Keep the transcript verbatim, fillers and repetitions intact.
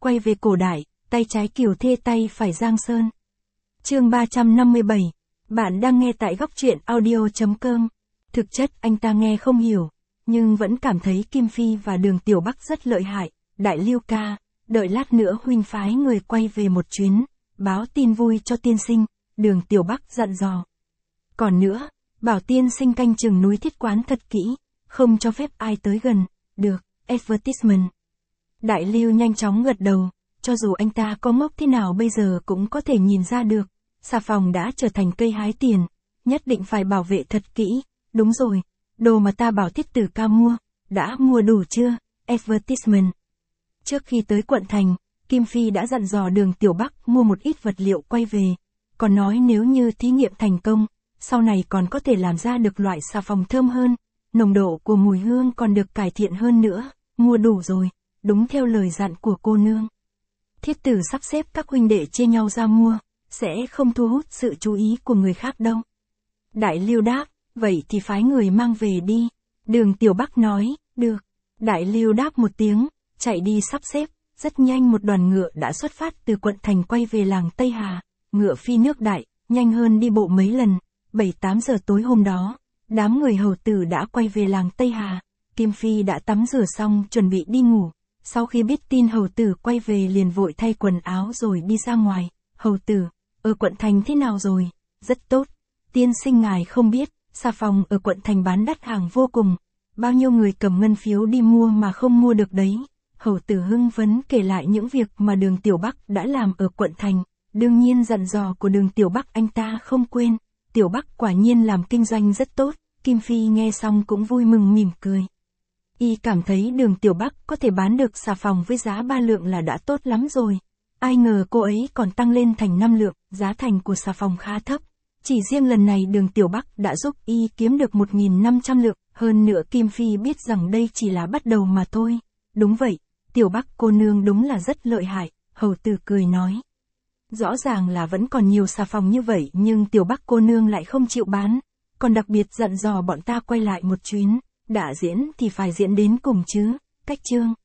quay về cổ đại, tay trái Kiều Thê tay phải Giang Sơn. Chương ba trăm năm mươi bảy. Bạn đang nghe tại góc truyện audio chấm com. Thực chất anh ta nghe không hiểu, nhưng vẫn cảm thấy Kim Phi và Đường Tiểu Bắc rất lợi hại. Đại Lưu ca, đợi lát nữa huynh phái người quay về một chuyến, báo tin vui cho tiên sinh, Đường Tiểu Bắc dặn dò. Còn nữa, bảo tiên sinh canh chừng núi Thiết Quán thật kỹ, không cho phép ai tới gần. Được, advertisement. Đại Lưu nhanh chóng gật đầu, cho dù anh ta có ngốc thế nào bây giờ cũng có thể nhìn ra được, xà phòng đã trở thành cây hái tiền, nhất định phải bảo vệ thật kỹ. Đúng rồi, đồ mà ta bảo Thiết Tử ca mua, đã mua đủ chưa? Advertisement. Trước khi tới quận thành, Kim Phi đã dặn dò Đường Tiểu Bắc mua một ít vật liệu quay về, còn nói nếu như thí nghiệm thành công, sau này còn có thể làm ra được loại xà phòng thơm hơn, nồng độ của mùi hương còn được cải thiện hơn nữa. Mua đủ rồi, đúng theo lời dặn của cô nương. Thiết Tử sắp xếp các huynh đệ chia nhau ra mua, sẽ không thu hút sự chú ý của người khác đâu. Đại Lưu đáp, vậy thì phái người mang về đi. Đường Tiểu Bắc nói, được. Đại Lưu đáp một tiếng, chạy đi sắp xếp. Rất nhanh một đoàn ngựa đã xuất phát từ quận thành quay về làng Tây Hà. Ngựa phi nước đại, nhanh hơn đi bộ mấy lần. Bảy tám giờ tối hôm đó, đám người hầu tử đã quay về làng Tây Hà. Kim Phi đã tắm rửa xong chuẩn bị đi ngủ. Sau khi biết tin hầu tử quay về liền vội thay quần áo rồi đi ra ngoài. Hầu tử, ở quận thành thế nào rồi? Rất tốt. Tiên sinh ngài không biết, xà phòng ở quận thành bán đắt hàng vô cùng. Bao nhiêu người cầm ngân phiếu đi mua mà không mua được đấy. Hầu tử hưng phấn kể lại những việc mà Đường Tiểu Bắc đã làm ở quận thành. Đương nhiên dặn dò của Đường Tiểu Bắc anh ta không quên. Tiểu Bắc quả nhiên làm kinh doanh rất tốt. Kim Phi nghe xong cũng vui mừng mỉm cười. Y cảm thấy Đường Tiểu Bắc có thể bán được xà phòng với giá ba lượng là đã tốt lắm rồi. Ai ngờ cô ấy còn tăng lên thành năm lượng, giá thành của xà phòng khá thấp. Chỉ riêng lần này Đường Tiểu Bắc đã giúp Y kiếm được một nghìn năm trăm lượng, hơn nữa Kim Phi biết rằng đây chỉ là bắt đầu mà thôi. Đúng vậy, Tiểu Bắc cô nương đúng là rất lợi hại, hầu tử cười nói. Rõ ràng là vẫn còn nhiều xà phòng như vậy nhưng Tiểu Bắc cô nương lại không chịu bán, còn đặc biệt dặn dò bọn ta quay lại một chuyến. Đã diễn thì phải diễn đến cùng chứ. Cách chương.